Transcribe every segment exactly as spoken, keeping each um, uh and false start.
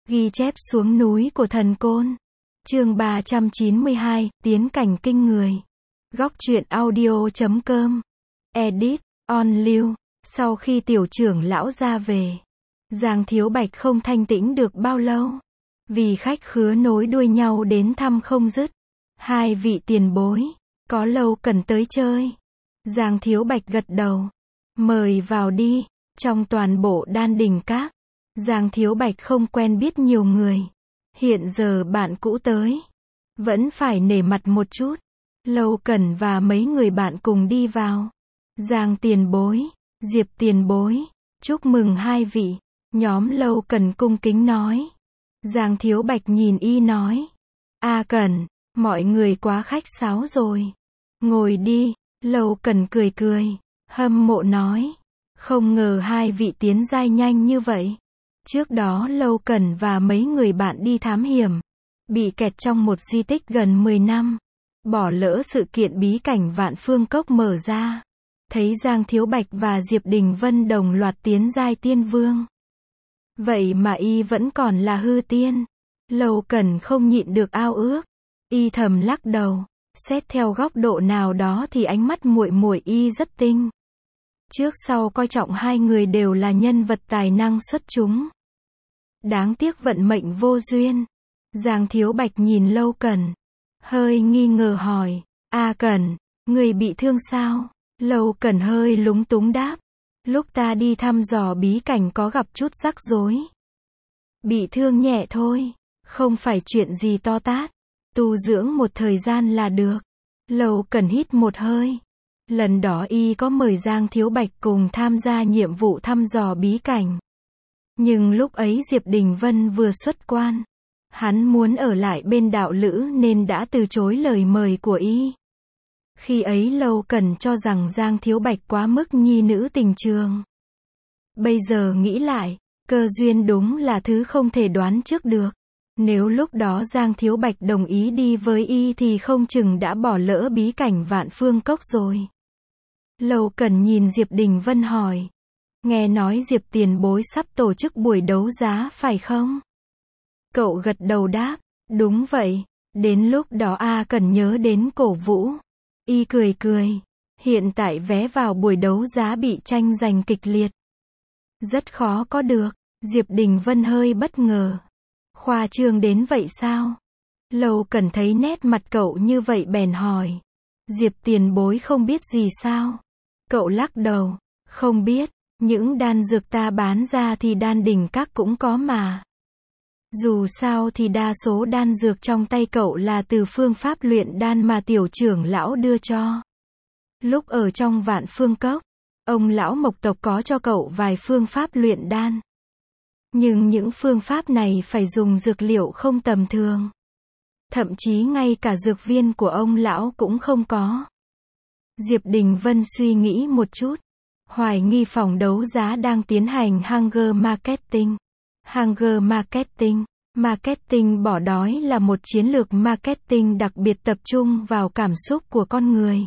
Ghi chép xuống núi của thần côn. Chương ba trăm chín mươi hai, tiến cảnh kinh người. Góc truyện audio chấm com. Edit, on lưu. Sau khi tiểu trưởng lão ra về, Giang Thiếu Bạch không thanh tĩnh được bao lâu. Vì khách khứa nối đuôi nhau đến thăm không dứt. Hai vị tiền bối, có lâu cần tới chơi. Giang Thiếu Bạch gật đầu. Mời vào đi. Trong toàn bộ Đan Đình Các, Giang Thiếu Bạch không quen biết nhiều người. Hiện giờ bạn cũ tới, vẫn phải nể mặt một chút. Lâu Cẩn và mấy người bạn cùng đi vào. Giang tiền bối, Diệp tiền bối, chúc mừng hai vị. Nhóm Lâu Cẩn cung kính nói. Giang Thiếu Bạch nhìn y nói. A Cẩn, mọi người quá khách sáo rồi. Ngồi đi. Lâu Cẩn cười cười, hâm mộ nói. Không ngờ hai vị tiến giai nhanh như vậy. Trước đó Lâu Cẩn và mấy người bạn đi thám hiểm, bị kẹt trong một di tích gần mười năm. Bỏ lỡ sự kiện bí cảnh Vạn Phương Cốc mở ra. Thấy Giang Thiếu Bạch và Diệp Đình Vân đồng loạt tiến giai tiên vương. Vậy mà y vẫn còn là hư tiên. Lâu Cẩn không nhịn được ao ước. Y thầm lắc đầu. Xét theo góc độ nào đó thì ánh mắt muội muội y rất tinh. Trước sau coi trọng hai người đều là nhân vật tài năng xuất chúng. Đáng tiếc vận mệnh vô duyên. Giang Thiếu Bạch nhìn Lâu Cẩn, hơi nghi ngờ hỏi. A Cẩn, người bị thương sao? Lâu Cẩn hơi lúng túng đáp. Lúc ta đi thăm dò bí cảnh có gặp chút rắc rối. Bị thương nhẹ thôi, không phải chuyện gì to tát. Tu dưỡng một thời gian là được. Lâu Cẩn hít một hơi. Lần đó y có mời Giang Thiếu Bạch cùng tham gia nhiệm vụ thăm dò bí cảnh. Nhưng lúc ấy Diệp Đình Vân vừa xuất quan. Hắn muốn ở lại bên đạo lữ nên đã từ chối lời mời của y. Khi ấy Lâu Cẩn cho rằng Giang Thiếu Bạch quá mức nhi nữ tình trường. Bây giờ nghĩ lại, cơ duyên đúng là thứ không thể đoán trước được. Nếu lúc đó Giang Thiếu Bạch đồng ý đi với y thì không chừng đã bỏ lỡ bí cảnh Vạn Phương Cốc rồi. Lâu Cẩn nhìn Diệp Đình Vân hỏi. Nghe nói Diệp tiền bối sắp tổ chức buổi đấu giá phải không? Cậu gật đầu đáp. Đúng vậy. Đến lúc đó A Cẩn nhớ đến cổ vũ. Y cười cười. Hiện tại vé vào buổi đấu giá bị tranh giành kịch liệt. Rất khó có được. Diệp Đình Vân hơi bất ngờ. Khoa trương đến vậy sao? Lâu Cẩn thấy nét mặt cậu như vậy bèn hỏi. Diệp tiền bối không biết gì sao? Cậu lắc đầu. Không biết, những đan dược ta bán ra thì Đan Đình Các cũng có mà. Dù sao thì đa số đan dược trong tay cậu là từ phương pháp luyện đan mà tiểu trưởng lão đưa cho. Lúc ở trong Vạn Phương Cốc, ông lão Mộc tộc có cho cậu vài phương pháp luyện đan. Nhưng những phương pháp này phải dùng dược liệu không tầm thường. Thậm chí ngay cả dược viên của ông lão cũng không có. Diệp Đình Vân suy nghĩ một chút. Hoài nghi phòng đấu giá đang tiến hành Hunger Marketing. Hunger Marketing. Marketing bỏ đói là một chiến lược marketing đặc biệt tập trung vào cảm xúc của con người.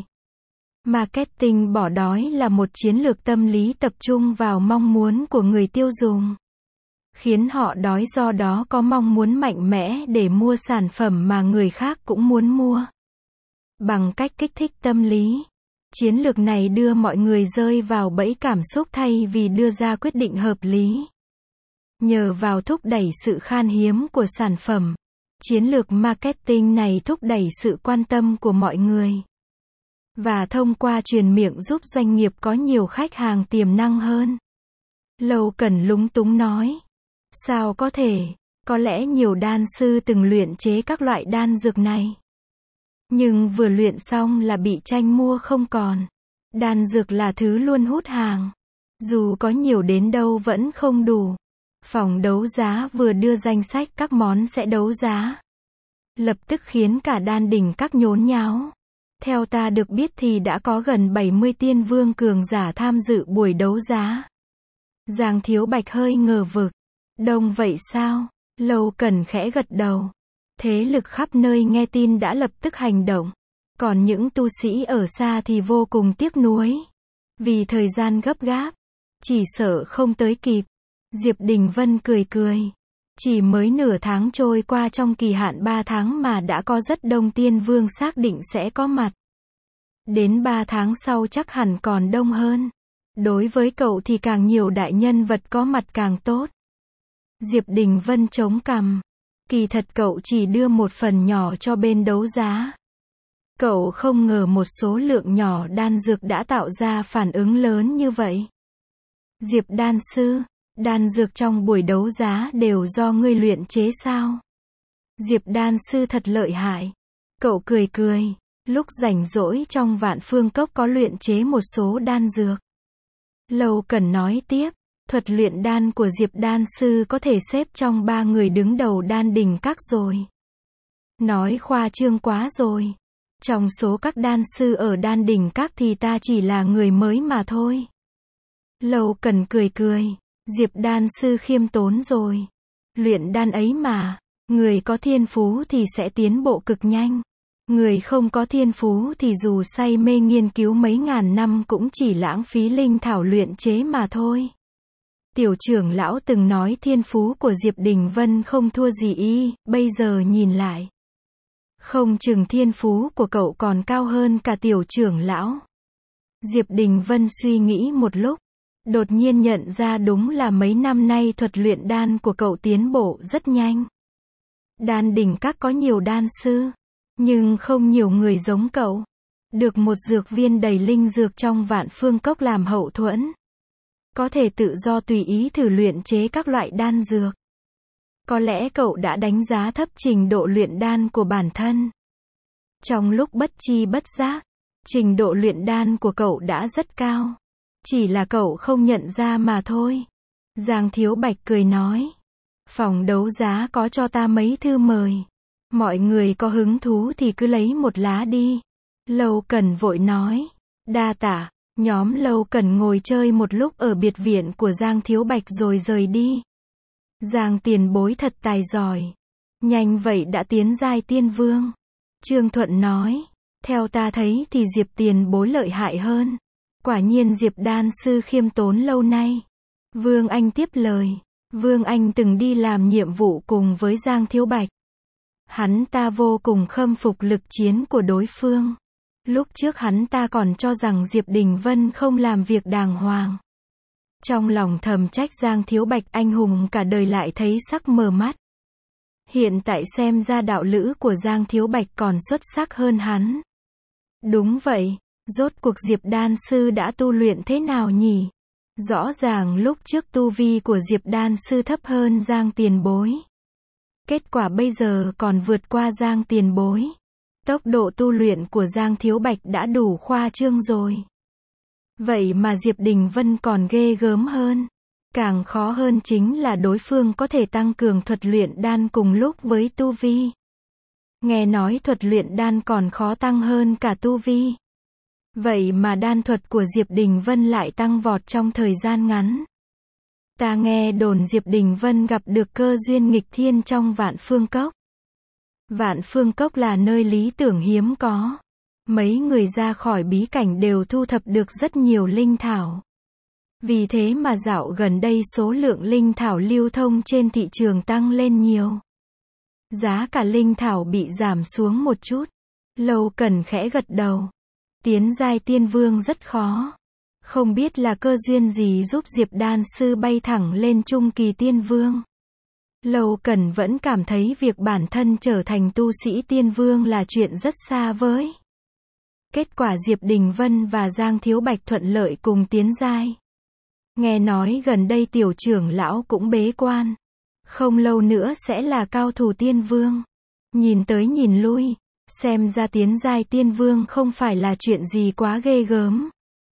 Marketing bỏ đói là một chiến lược tâm lý tập trung vào mong muốn của người tiêu dùng. Khiến họ đói, do đó có mong muốn mạnh mẽ để mua sản phẩm mà người khác cũng muốn mua. Bằng cách kích thích tâm lý, chiến lược này đưa mọi người rơi vào bẫy cảm xúc thay vì đưa ra quyết định hợp lý. Nhờ vào thúc đẩy sự khan hiếm của sản phẩm, chiến lược marketing này thúc đẩy sự quan tâm của mọi người. Và thông qua truyền miệng giúp doanh nghiệp có nhiều khách hàng tiềm năng hơn. Lâu Cẩn lúng túng nói. Sao có thể, có lẽ nhiều đan sư từng luyện chế các loại đan dược này. Nhưng vừa luyện xong là bị tranh mua không còn. Đan dược là thứ luôn hút hàng. Dù có nhiều đến đâu vẫn không đủ. Phòng đấu giá vừa đưa danh sách các món sẽ đấu giá. Lập tức khiến cả Đan Đình Các nhốn nháo. Theo ta được biết thì đã có gần bảy mươi tiên vương cường giả tham dự buổi đấu giá. Giang Thiếu Bạch hơi ngờ vực. Đông vậy sao? Lâu Cẩn khẽ gật đầu. Thế lực khắp nơi nghe tin đã lập tức hành động. Còn những tu sĩ ở xa thì vô cùng tiếc nuối. Vì thời gian gấp gáp, chỉ sợ không tới kịp. Diệp Đình Vân cười cười. Chỉ mới nửa tháng trôi qua trong kỳ hạn ba tháng mà đã có rất đông tiên vương xác định sẽ có mặt. Đến ba tháng sau chắc hẳn còn đông hơn. Đối với cậu thì càng nhiều đại nhân vật có mặt càng tốt. Diệp Đình Vân chống cằm. Kỳ thật cậu chỉ đưa một phần nhỏ cho bên đấu giá. Cậu không ngờ một số lượng nhỏ đan dược đã tạo ra phản ứng lớn như vậy. Diệp đan sư, đan dược trong buổi đấu giá đều do ngươi luyện chế sao? Diệp đan sư thật lợi hại. Cậu cười cười. Lúc rảnh rỗi trong Vạn Phương Cốc có luyện chế một số đan dược. Lâu Cần nói tiếp, thuật luyện đan của Diệp đan sư có thể xếp trong ba người đứng đầu đan đỉnh các rồi. Nói khoa trương quá rồi. Trong số các đan sư ở đan đỉnh các thì ta chỉ là người mới mà thôi. Lâu Cần cười cười, Diệp đan sư khiêm tốn rồi. Luyện đan ấy mà, người có thiên phú thì sẽ tiến bộ cực nhanh. Người không có thiên phú thì dù say mê nghiên cứu mấy ngàn năm cũng chỉ lãng phí linh thảo luyện chế mà thôi. Tiểu trưởng lão từng nói thiên phú của Diệp Đình Vân không thua gì y, bây giờ nhìn lại. Không chừng thiên phú của cậu còn cao hơn cả tiểu trưởng lão. Diệp Đình Vân suy nghĩ một lúc, đột nhiên nhận ra đúng là mấy năm nay thuật luyện đan của cậu tiến bộ rất nhanh. Đan đỉnh các có nhiều đan sư, nhưng không nhiều người giống cậu. Được một dược viên đầy linh dược trong Vạn Phương Cốc làm hậu thuẫn. Có thể tự do tùy ý thử luyện chế các loại đan dược. Có lẽ cậu đã đánh giá thấp trình độ luyện đan của bản thân. Trong lúc bất chi bất giác, trình độ luyện đan của cậu đã rất cao. Chỉ là cậu không nhận ra mà thôi. Giang Thiếu Bạch cười nói. Phòng đấu giá có cho ta mấy thư mời. Mọi người có hứng thú thì cứ lấy một lá đi. Lâu Cần vội nói. Đa tạ. Nhóm Lâu Cần ngồi chơi một lúc ở biệt viện của Giang Thiếu Bạch rồi rời đi. Giang tiền bối thật tài giỏi. Nhanh vậy đã tiến giai tiên vương. Trương Thuận nói. Theo ta thấy thì Diệp tiền bối lợi hại hơn. Quả nhiên Diệp đan sư khiêm tốn lâu nay. Vương Anh tiếp lời. Vương Anh từng đi làm nhiệm vụ cùng với Giang Thiếu Bạch. Hắn ta vô cùng khâm phục lực chiến của đối phương. Lúc trước hắn ta còn cho rằng Diệp Đình Vân không làm việc đàng hoàng. Trong lòng thầm trách Giang Thiếu Bạch anh hùng cả đời lại thấy sắc mờ mắt. Hiện tại xem ra đạo lữ của Giang Thiếu Bạch còn xuất sắc hơn hắn. Đúng vậy, rốt cuộc Diệp đan sư đã tu luyện thế nào nhỉ? Rõ ràng lúc trước tu vi của Diệp đan sư thấp hơn Giang tiền bối. Kết quả bây giờ còn vượt qua Giang tiền bối. Tốc độ tu luyện của Giang Thiếu Bạch đã đủ khoa trương rồi. Vậy mà Diệp Đình Vân còn ghê gớm hơn. Càng khó hơn chính là đối phương có thể tăng cường thuật luyện đan cùng lúc với tu vi. Nghe nói thuật luyện đan còn khó tăng hơn cả tu vi. Vậy mà đan thuật của Diệp Đình Vân lại tăng vọt trong thời gian ngắn. Ta nghe đồn Diệp Đình Vân gặp được cơ duyên nghịch thiên trong Vạn Phương Cốc. Vạn Phương Cốc là nơi lý tưởng hiếm có. Mấy người ra khỏi bí cảnh đều thu thập được rất nhiều linh thảo. Vì thế mà dạo gần đây số lượng linh thảo lưu thông trên thị trường tăng lên nhiều. Giá cả linh thảo bị giảm xuống một chút. Lâu Cần khẽ gật đầu. Tiến giai tiên vương rất khó. Không biết là cơ duyên gì giúp Diệp đan sư bay thẳng lên trung kỳ tiên vương. Lâu Cần vẫn cảm thấy việc bản thân trở thành tu sĩ tiên vương là chuyện rất xa vời. Kết quả Diệp Đình Vân và Giang Thiếu Bạch thuận lợi cùng tiến giai. Nghe nói gần đây tiểu trưởng lão cũng bế quan. Không lâu nữa sẽ là cao thủ tiên vương. Nhìn tới nhìn lui, xem ra tiến giai tiên vương không phải là chuyện gì quá ghê gớm.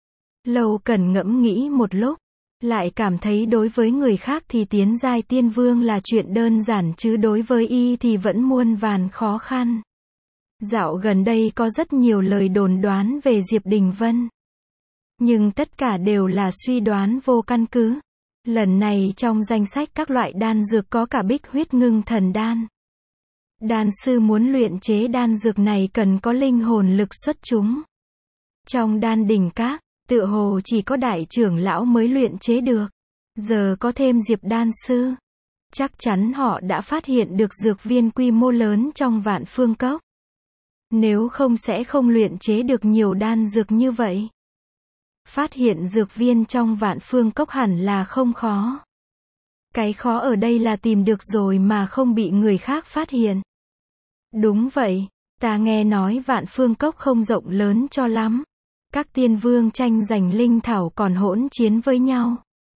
Lâu Cần ngẫm nghĩ một lúc, lại cảm thấy đối với người khác thì tiến giai tiên vương là chuyện đơn giản chứ đối với y thì vẫn muôn vàn khó khăn. Dạo gần đây có rất nhiều lời đồn đoán về Diệp Đình Vân. Nhưng tất cả đều là suy đoán vô căn cứ. Lần này trong danh sách các loại đan dược có cả bích huyết ngưng thần đan. Đan sư muốn luyện chế đan dược này cần có linh hồn lực xuất chúng. Trong đan đỉnh các, tựa hồ chỉ có đại trưởng lão mới luyện chế được. Giờ có thêm Diệp đan sư. Chắc chắn họ đã phát hiện được dược viên quy mô lớn trong Vạn Phương Cốc. Nếu không sẽ không luyện chế được nhiều đan dược như vậy. Phát hiện dược viên trong Vạn Phương Cốc hẳn là không khó. Cái khó ở đây là tìm được rồi mà không bị người khác phát hiện. Đúng vậy, ta nghe nói Vạn Phương Cốc không rộng lớn cho lắm. Các tiên vương tranh giành linh thảo còn hỗn chiến với nhau.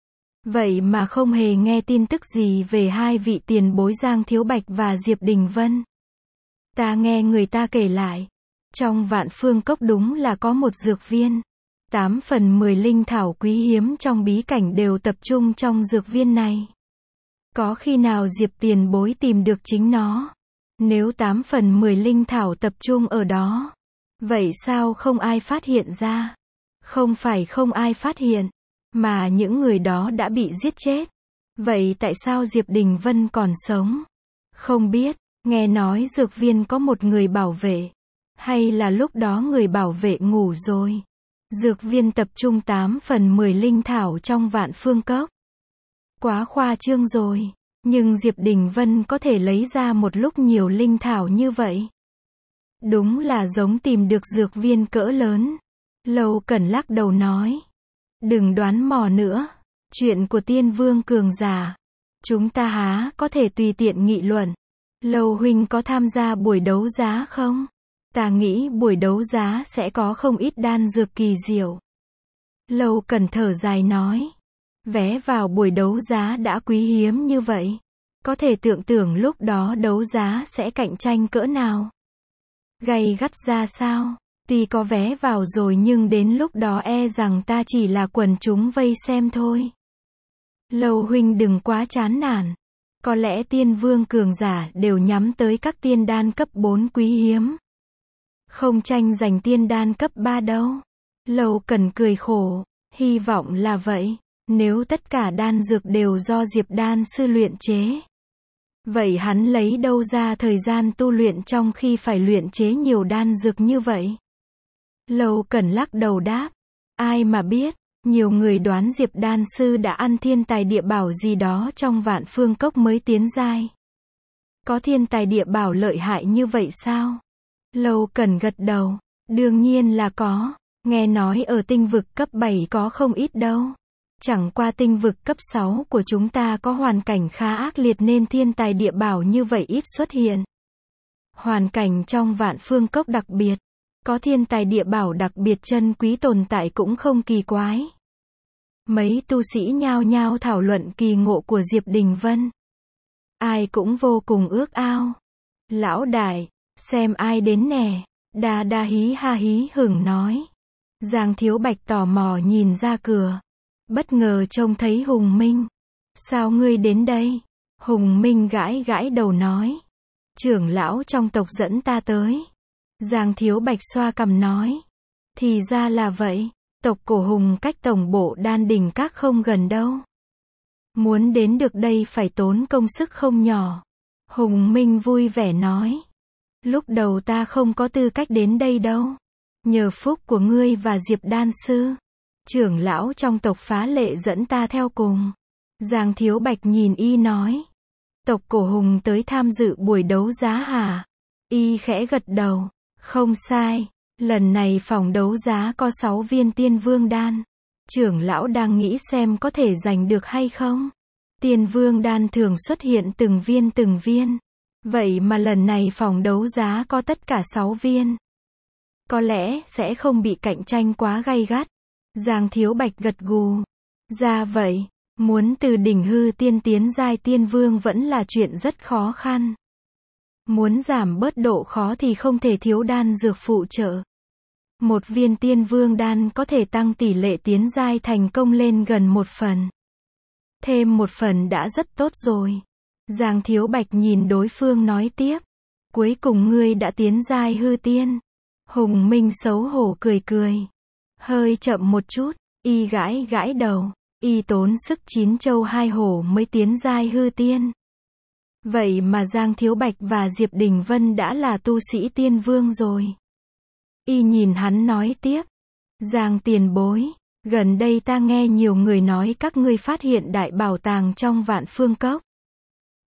Vậy mà không hề nghe tin tức gì về hai vị tiền bối Giang Thiếu Bạch và Diệp Đình Vân. Ta nghe người ta kể lại, trong Vạn Phương Cốc đúng là có một dược viên. Tám phần mười linh thảo quý hiếm trong bí cảnh đều tập trung trong dược viên này. Có khi nào Diệp tiền bối tìm được chính nó? Nếu tám phần mười linh thảo tập trung ở đó, vậy sao không ai phát hiện ra? Không phải không ai phát hiện, mà những người đó đã bị giết chết. Vậy tại sao Diệp Đình Vân còn sống? Không biết, nghe nói dược viên có một người bảo vệ. Hay là lúc đó người bảo vệ ngủ rồi? Dược viên tập trung tám phần mười linh thảo trong Vạn Phương Cốc. Quá khoa trương rồi. Nhưng Diệp Đình Vân có thể lấy ra một lúc nhiều linh thảo như vậy. Đúng là giống tìm được dược viên cỡ lớn. Lâu Cẩn lắc đầu nói. Đừng đoán mò nữa. Chuyện của tiên vương cường giả. Chúng ta há có thể tùy tiện nghị luận. Lâu huynh có tham gia buổi đấu giá không? Ta nghĩ buổi đấu giá sẽ có không ít đan dược kỳ diệu. Lâu Cẩn thở dài nói. Vé vào buổi đấu giá đã quý hiếm như vậy. Có thể tưởng tượng lúc đó đấu giá sẽ cạnh tranh cỡ nào. Gay gắt ra sao? Tuy có vé vào rồi nhưng đến lúc đó e rằng ta chỉ là quần chúng vây xem thôi. Lâu huynh đừng quá chán nản. Có lẽ tiên vương cường giả đều nhắm tới các tiên đan cấp bốn quý hiếm. Không tranh giành tiên đan cấp ba đâu. Lâu Cẩn cười khổ. Hy vọng là vậy. Nếu tất cả đan dược đều do Diệp đan sư luyện chế. Vậy hắn lấy đâu ra thời gian tu luyện trong khi phải luyện chế nhiều đan dược như vậy? Lâu Cẩn lắc đầu đáp. Ai mà biết, nhiều người đoán Diệp đan sư đã ăn thiên tài địa bảo gì đó trong Vạn Phương Cốc mới tiến giai. Có thiên tài địa bảo lợi hại như vậy sao? Lâu Cẩn gật đầu. Đương nhiên là có. Nghe nói ở tinh vực cấp bảy có không ít đâu. Chẳng qua tinh vực cấp sáu của chúng ta có hoàn cảnh khá ác liệt nên thiên tài địa bảo như vậy ít xuất hiện. Hoàn cảnh trong Vạn Phương Cốc đặc biệt. Có thiên tài địa bảo đặc biệt chân quý tồn tại cũng không kỳ quái. Mấy tu sĩ nhao nhao thảo luận kỳ ngộ của Diệp Đình Vân. Ai cũng vô cùng ước ao. Lão đại, xem ai đến nè. Đa đa hí ha hí hửng nói. Giang Thiếu Bạch tò mò nhìn ra cửa. Bất ngờ trông thấy Hùng Minh. Sao ngươi đến đây? Hùng Minh gãi gãi đầu nói. Trưởng lão trong tộc dẫn ta tới. Giang Thiếu Bạch xoa cằm nói. Thì ra là vậy. Tộc cổ Hùng cách tổng bộ Đan Đình Các không gần đâu. Muốn đến được đây phải tốn công sức không nhỏ. Hùng Minh vui vẻ nói. Lúc đầu ta không có tư cách đến đây đâu. Nhờ phúc của ngươi và Diệp đan sư. Trưởng lão trong tộc phá lệ dẫn ta theo cùng. Giang Thiếu Bạch nhìn y nói. Tộc cổ Hùng tới tham dự buổi đấu giá hả? Y khẽ gật đầu. Không sai. Lần này phòng đấu giá có sáu viên tiên vương đan. Trưởng lão đang nghĩ xem có thể giành được hay không. Tiên vương đan thường xuất hiện từng viên từng viên. Vậy mà lần này phòng đấu giá có tất cả sáu viên. Có lẽ sẽ không bị cạnh tranh quá gay gắt. Giang Thiếu Bạch gật gù. Ra vậy, muốn từ đỉnh hư tiên tiến giai tiên vương vẫn là chuyện rất khó khăn. Muốn giảm bớt độ khó thì không thể thiếu đan dược phụ trợ. Một viên tiên vương đan có thể tăng tỷ lệ tiến giai thành công lên gần một phần. Thêm một phần đã rất tốt rồi. Giang Thiếu Bạch nhìn đối phương nói tiếp. Cuối cùng ngươi đã tiến giai hư tiên. Hùng Minh xấu hổ cười cười. Hơi chậm một chút, y gãi gãi đầu. Y tốn sức chín châu hai hổ mới tiến giai hư tiên. Vậy mà Giang Thiếu Bạch và Diệp Đình Vân đã là tu sĩ tiên vương rồi. Y nhìn hắn nói tiếp. Giang tiền bối, gần đây ta nghe nhiều người nói các ngươi phát hiện đại bảo tàng trong Vạn Phương Cốc.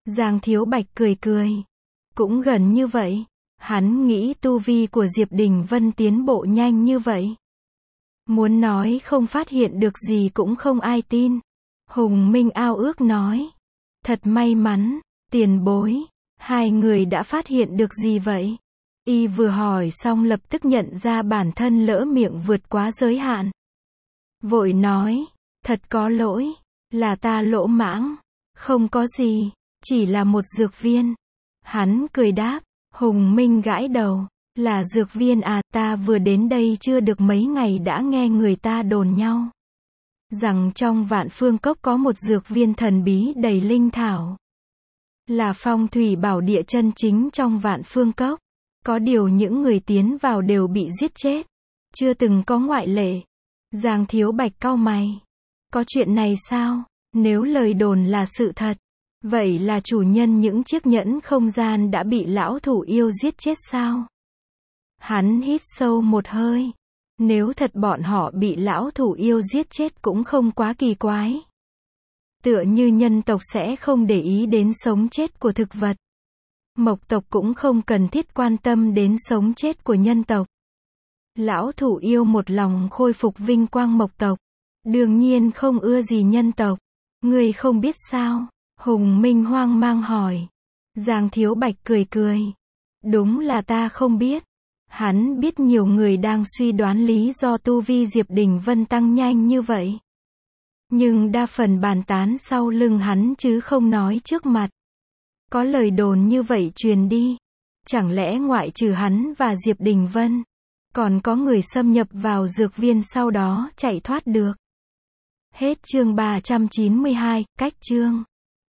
Giang Thiếu Bạch cười cười. Cũng gần như vậy. Hắn nghĩ tu vi của Diệp Đình Vân tiến bộ nhanh như vậy. Muốn nói không phát hiện được gì cũng không ai tin. Hùng Minh ao ước nói. Thật may mắn, tiền bối. Hai người đã phát hiện được gì vậy? Y vừa hỏi xong lập tức nhận ra bản thân lỡ miệng vượt quá giới hạn. Vội nói, thật có lỗi, là ta lỗ mãng. Không có gì, chỉ là một dược viên. Hắn cười đáp, Hùng Minh gãi đầu. Là dược viên à, ta vừa đến đây chưa được mấy ngày đã nghe người ta đồn nhau. Rằng trong Vạn Phương Cốc có một dược viên thần bí đầy linh thảo. Là phong thủy bảo địa chân chính trong Vạn Phương Cốc. Có điều những người tiến vào đều bị giết chết. Chưa từng có ngoại lệ. Giang Thiếu Bạch cau mày. Có chuyện này sao? Nếu lời đồn là sự thật. Vậy là chủ nhân những chiếc nhẫn không gian đã bị lão thủ yêu giết chết sao? Hắn hít sâu một hơi. Nếu thật bọn họ bị lão thủ yêu giết chết cũng không quá kỳ quái. Tựa như nhân tộc sẽ không để ý đến sống chết của thực vật. Mộc tộc cũng không cần thiết quan tâm đến sống chết của nhân tộc. Lão thủ yêu một lòng khôi phục vinh quang mộc tộc. Đương nhiên không ưa gì nhân tộc. Ngươi không biết sao? Hùng Minh hoang mang hỏi. Giang Thiếu Bạch cười cười. Đúng là ta không biết. Hắn biết nhiều người đang suy đoán lý do tu vi Diệp Đình Vân tăng nhanh như vậy. Nhưng đa phần bàn tán sau lưng hắn chứ không nói trước mặt. Có lời đồn như vậy truyền đi. Chẳng lẽ ngoại trừ hắn và Diệp Đình Vân, còn có người xâm nhập vào dược viên sau đó chạy thoát được. Hết chương ba trăm chín mươi hai, cách chương.